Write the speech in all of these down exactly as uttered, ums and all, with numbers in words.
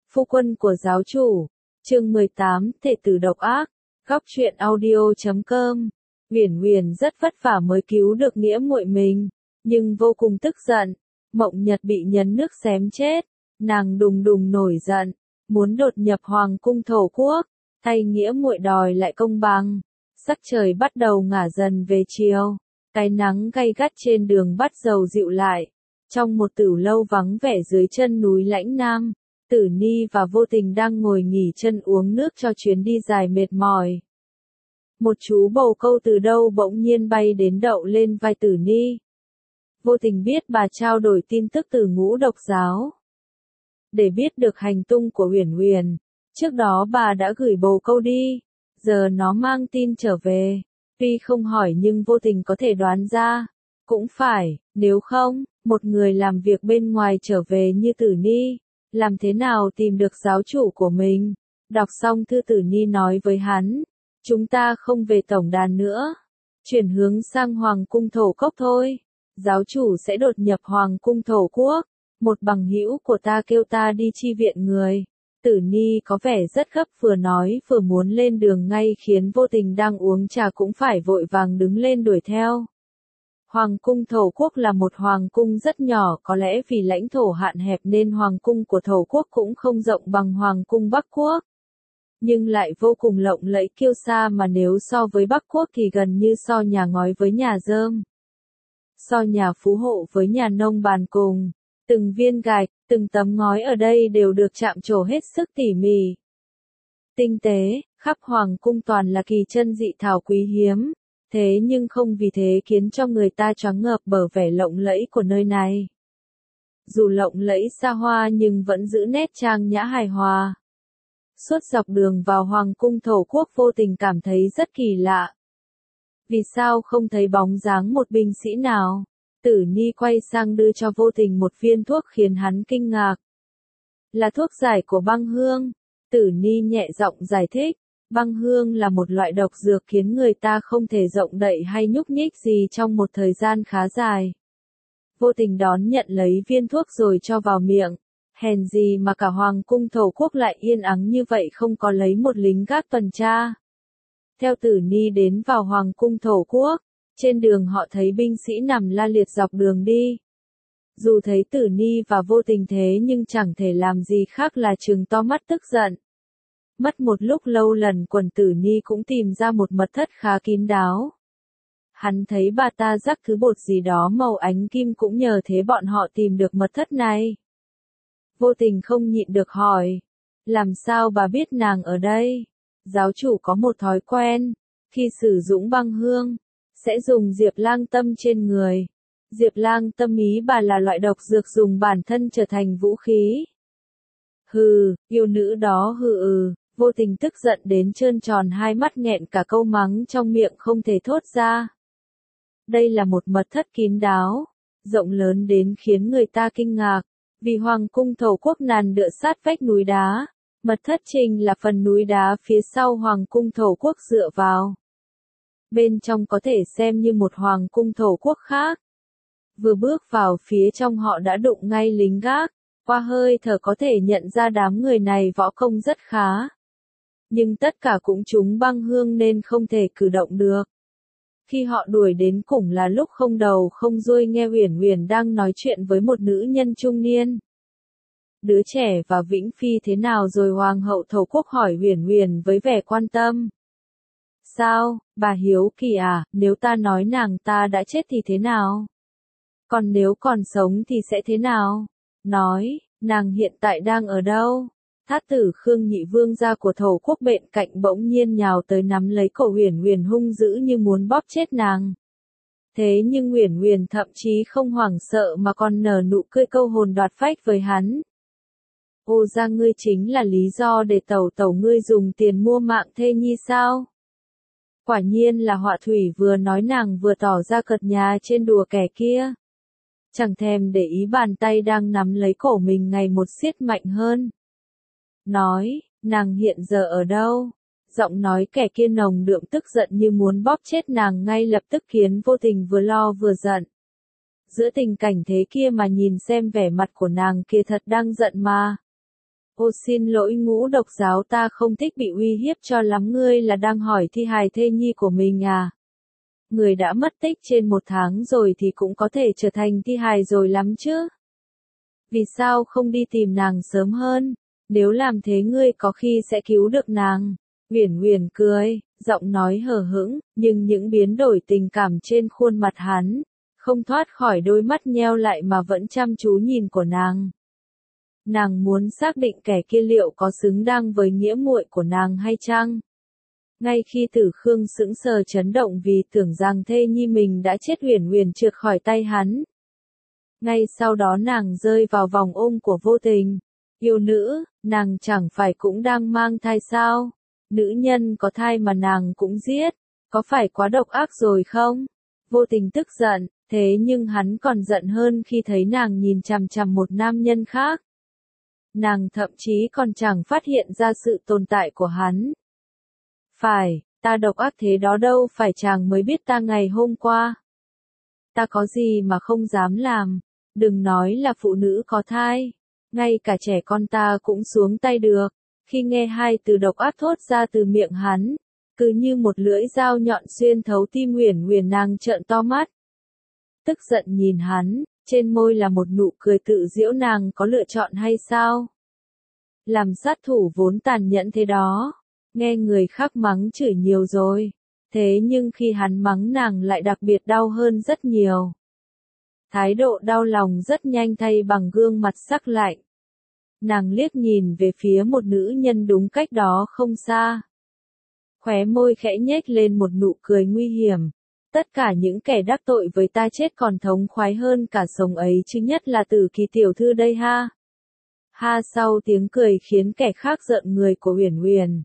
Phu quân của giáo chủ, chương mười tám, Thể tử độc ác, góc truyện audio chấm com. Uyển Uyển rất vất vả mới cứu được nghĩa muội mình, nhưng vô cùng tức giận. Mộng Nhật bị nhấn nước xém chết, nàng đùng đùng nổi giận, muốn đột nhập hoàng cung thổ quốc, thay nghĩa muội đòi lại công bằng. Sắc trời bắt đầu ngả dần về chiều, cái nắng gay gắt trên đường bắt đầu dịu lại. Trong một tửu lâu vắng vẻ dưới chân núi Lãnh Nam, Tử Ni và Vô Tình đang ngồi nghỉ chân uống nước cho chuyến đi dài mệt mỏi. Một chú bồ câu từ đâu bỗng nhiên bay đến đậu lên vai Tử Ni. Vô Tình biết bà trao đổi tin tức từ Ngũ Độc giáo. Để biết được hành tung của Uyển Uyển, trước đó bà đã gửi bồ câu đi, giờ nó mang tin trở về. Tuy không hỏi nhưng Vô Tình có thể đoán ra. Cũng phải, nếu không, một người làm việc bên ngoài trở về như Tử Ni, làm thế nào tìm được giáo chủ của mình? Đọc xong thư Tử Ni nói với hắn, chúng ta không về tổng đàn nữa, chuyển hướng sang Hoàng cung Thổ Cốc thôi. Giáo chủ sẽ đột nhập Hoàng cung Thổ Quốc, một bằng hữu của ta kêu ta đi chi viện người. Tử Ni có vẻ rất gấp, vừa nói vừa muốn lên đường ngay khiến Vô Tình đang uống trà cũng phải vội vàng đứng lên đuổi theo. Hoàng cung Thổ Quốc là một hoàng cung rất nhỏ, có lẽ vì lãnh thổ hạn hẹp nên hoàng cung của Thổ Quốc cũng không rộng bằng hoàng cung Bắc Quốc. Nhưng lại vô cùng lộng lẫy kiêu sa, mà nếu so với Bắc Quốc thì gần như so nhà ngói với nhà rơm. So nhà phú hộ với nhà nông bàn cùng. Từng viên gạch, từng tấm ngói ở đây đều được chạm trổ hết sức tỉ mỉ. Tinh tế, khắp hoàng cung toàn là kỳ chân dị thảo quý hiếm. Thế nhưng không vì thế khiến cho người ta choáng ngợp bởi vẻ lộng lẫy của nơi này. Dù lộng lẫy xa hoa nhưng vẫn giữ nét trang nhã hài hòa. Suốt dọc đường vào Hoàng cung Thổ Quốc, Vô Tình cảm thấy rất kỳ lạ. Vì sao không thấy bóng dáng một binh sĩ nào? Tử Ni quay sang đưa cho Vô Tình một viên thuốc khiến hắn kinh ngạc. Là thuốc giải của băng hương. Tử Ni nhẹ giọng giải thích. Băng hương là một loại độc dược khiến người ta không thể động đậy hay nhúc nhích gì trong một thời gian khá dài. Vô Tình đón nhận lấy viên thuốc rồi cho vào miệng. Hèn gì mà cả Hoàng cung Thổ Quốc lại yên ắng như vậy, không có lấy một lính gác tuần tra. Theo Tử Ni đến vào Hoàng cung Thổ Quốc, trên đường họ thấy binh sĩ nằm la liệt dọc đường đi. Dù thấy Tử Ni và Vô Tình thế nhưng chẳng thể làm gì khác là trừng to mắt tức giận. Mất một lúc lâu lần quần Tử Ni cũng tìm ra một mật thất khá kín đáo. Hắn thấy bà ta rắc thứ bột gì đó màu ánh kim, cũng nhờ thế bọn họ tìm được mật thất này. Vô Tình không nhịn được hỏi, làm sao bà biết nàng ở đây? Giáo chủ có một thói quen, khi sử dụng băng hương, sẽ dùng diệp lang tâm trên người. Diệp lang tâm ý bà là loại độc dược dùng bản thân trở thành vũ khí. Hừ, yêu nữ đó hừ ừ. Vô Tình tức giận đến trơn tròn hai mắt, nghẹn cả câu mắng trong miệng không thể thốt ra. Đây là một mật thất kín đáo, rộng lớn đến khiến người ta kinh ngạc, vì Hoàng cung Thổ Quốc nằm tựa sát vách núi đá, mật thất chính là phần núi đá phía sau Hoàng cung Thổ Quốc dựa vào. Bên trong có thể xem như một Hoàng cung Thổ Quốc khác. Vừa bước vào phía trong họ đã đụng ngay lính gác, qua hơi thở có thể nhận ra đám người này võ công rất khá. Nhưng tất cả cũng trúng băng hương nên không thể cử động được. Khi họ đuổi đến cùng là lúc không đầu không đuôi nghe Uyển Uyển đang nói chuyện với một nữ nhân trung niên. Đứa trẻ và Vĩnh Phi thế nào rồi? Hoàng hậu Thổ Quốc hỏi Uyển Uyển với vẻ quan tâm. Sao, bà hiếu kỳ à, nếu ta nói nàng ta đã chết thì thế nào? Còn nếu còn sống thì sẽ thế nào? Nói, nàng hiện tại đang ở đâu? Thát tử Khương Nhị Vương gia của Thổ Quốc bên cạnh bỗng nhiên nhào tới nắm lấy cổ Uyển Uyển hung dữ như muốn bóp chết nàng. Thế nhưng Uyển Uyển thậm chí không hoảng sợ mà còn nở nụ cười câu hồn đoạt phách với hắn. Ô ra ngươi chính là lý do để tẩu tẩu ngươi dùng tiền mua mạng thê nhi sao? Quả nhiên là họa thủy, vừa nói nàng vừa tỏ ra cợt nhả trên đùa kẻ kia. Chẳng thèm để ý bàn tay đang nắm lấy cổ mình ngày một siết mạnh hơn. Nói, nàng hiện giờ ở đâu? Giọng nói kẻ kia nồng đượm tức giận như muốn bóp chết nàng ngay lập tức khiến Vô Tình vừa lo vừa giận. Giữa tình cảnh thế kia mà nhìn xem vẻ mặt của nàng kia thật đang giận mà. Ô xin lỗi ngũ độc giáo, ta không thích bị uy hiếp cho lắm. Ngươi là đang hỏi thi hài thê nhi của mình à? Người đã mất tích trên một tháng rồi thì cũng có thể trở thành thi hài rồi lắm chứ. Vì sao không đi tìm nàng sớm hơn? Nếu làm thế ngươi có khi sẽ cứu được nàng. Uyển Uyển cười, giọng nói hờ hững, nhưng những biến đổi tình cảm trên khuôn mặt hắn, không thoát khỏi đôi mắt nheo lại mà vẫn chăm chú nhìn của nàng. Nàng muốn xác định kẻ kia liệu có xứng đáng với nghĩa muội của nàng hay chăng? Ngay khi Tử Khương sững sờ chấn động vì tưởng rằng thê nhi mình đã chết, Uyển Uyển trượt khỏi tay hắn. Ngay sau đó nàng rơi vào vòng ôm của Vô Tình. Yêu nữ, nàng chẳng phải cũng đang mang thai sao? Nữ nhân có thai mà nàng cũng giết, có phải quá độc ác rồi không? Vô Tình tức giận, thế nhưng hắn còn giận hơn khi thấy nàng nhìn chằm chằm một nam nhân khác. Nàng thậm chí còn chẳng phát hiện ra sự tồn tại của hắn. Phải, ta độc ác thế đó đâu phải chàng mới biết ta ngày hôm qua. Ta có gì mà không dám làm, đừng nói là phụ nữ có thai, ngay cả trẻ con ta cũng xuống tay được. Khi nghe hai từ độc ác thốt ra từ miệng hắn, cứ như một lưỡi dao nhọn xuyên thấu tim Uyển Uyển, nàng trợn to mắt. Tức giận nhìn hắn, trên môi là một nụ cười tự giễu, nàng có lựa chọn hay sao? Làm sát thủ vốn tàn nhẫn thế đó, nghe người khác mắng chửi nhiều rồi, thế nhưng khi hắn mắng nàng lại đặc biệt đau hơn rất nhiều. Thái độ đau lòng rất nhanh thay bằng gương mặt sắc lạnh. Nàng liếc nhìn về phía một nữ nhân đúng cách đó không xa. Khóe môi khẽ nhếch lên một nụ cười nguy hiểm. Tất cả những kẻ đắc tội với ta chết còn thống khoái hơn cả sống ấy chứ, nhất là Tử Kỳ tiểu thư đây ha. Ha, sau tiếng cười khiến kẻ khác rợn người của Uyển Uyển.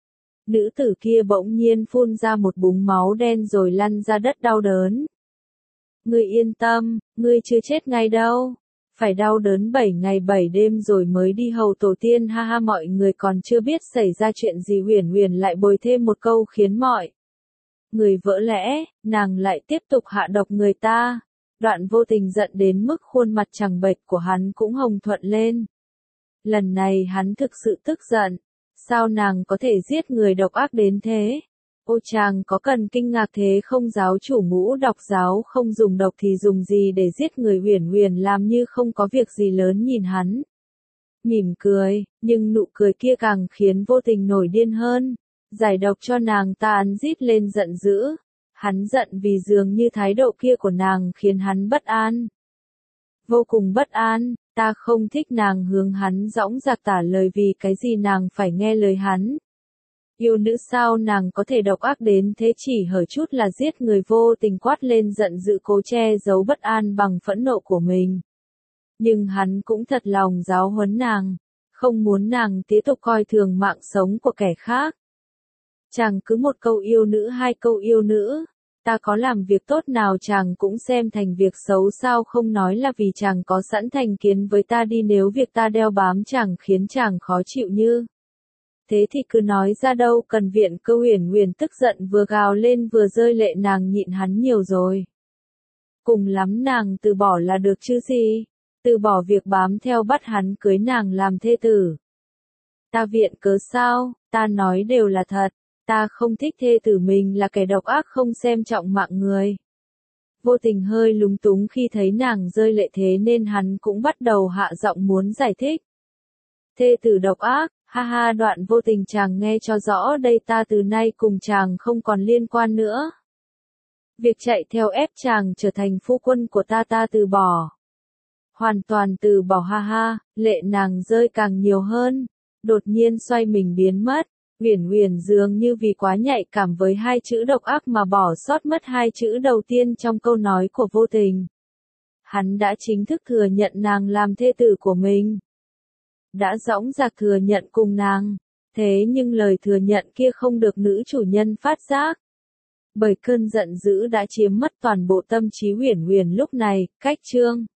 Nữ tử kia bỗng nhiên phun ra một búng máu đen rồi lăn ra đất đau đớn. Ngươi yên tâm, ngươi chưa chết ngay đâu. Phải đau đớn bảy ngày bảy đêm rồi mới đi hầu tổ tiên, ha ha. Mọi người còn chưa biết xảy ra chuyện gì, Uyển Uyển lại bồi thêm một câu khiến mọi người vỡ lẽ, nàng lại tiếp tục hạ độc người ta. Đoạn Vô Tình giận đến mức khuôn mặt trắng bệch của hắn cũng hồng thuận lên. Lần này hắn thực sự tức giận. Sao nàng có thể giết người độc ác đến thế? Ô chàng có cần kinh ngạc thế không? Giáo chủ ngũ độc giáo không dùng độc thì dùng gì để giết người? Uyển Uyển làm như không có việc gì lớn nhìn hắn. Mỉm cười, nhưng nụ cười kia càng khiến Vô Tình nổi điên hơn. Giải độc cho nàng ta, hắn rít lên giận dữ. Hắn giận vì dường như thái độ kia của nàng khiến hắn bất an. Vô cùng bất an, ta không thích nàng, hướng hắn dõng dạc tả lời vì cái gì nàng phải nghe lời hắn. Yêu nữ sao nàng có thể độc ác đến thế, chỉ hở chút là giết người? Vô Tình quát lên giận dữ, cố che giấu bất an bằng phẫn nộ của mình. Nhưng hắn cũng thật lòng giáo huấn nàng, không muốn nàng tiếp tục coi thường mạng sống của kẻ khác. Chàng cứ một câu yêu nữ, hai câu yêu nữ, ta có làm việc tốt nào chàng cũng xem thành việc xấu sao? Không nói là vì chàng có sẵn thành kiến với ta đi, nếu việc ta đeo bám chàng khiến chàng khó chịu như thế thì cứ nói ra, đâu cần viện cơ. Uyển Uyển tức giận vừa gào lên vừa rơi lệ, nàng nhịn hắn nhiều rồi. Cùng lắm nàng từ bỏ là được chứ gì, từ bỏ việc bám theo bắt hắn cưới nàng làm thê tử. Ta viện cớ sao? Ta nói đều là thật. Ta không thích thê tử mình là kẻ độc ác không xem trọng mạng người. Vô Tình hơi lúng túng khi thấy nàng rơi lệ thế nên hắn cũng bắt đầu hạ giọng muốn giải thích. Thê tử độc ác, ha ha. Đoạn Vô Tình, chàng nghe cho rõ đây, ta từ nay cùng chàng không còn liên quan nữa. Việc chạy theo ép chàng trở thành phu quân của ta ta từ bỏ. Hoàn toàn từ bỏ, ha ha. Lệ nàng rơi càng nhiều hơn, đột nhiên xoay mình biến mất. Uyển Uyển dường như vì quá nhạy cảm với hai chữ độc ác mà bỏ sót mất hai chữ đầu tiên trong câu nói của Vô Tình. Hắn đã chính thức thừa nhận nàng làm thê tử của mình. Đã dõng dạc thừa nhận cùng nàng. Thế nhưng lời thừa nhận kia không được nữ chủ nhân phát giác. Bởi cơn giận dữ đã chiếm mất toàn bộ tâm trí Uyển Uyển lúc này. Cách chương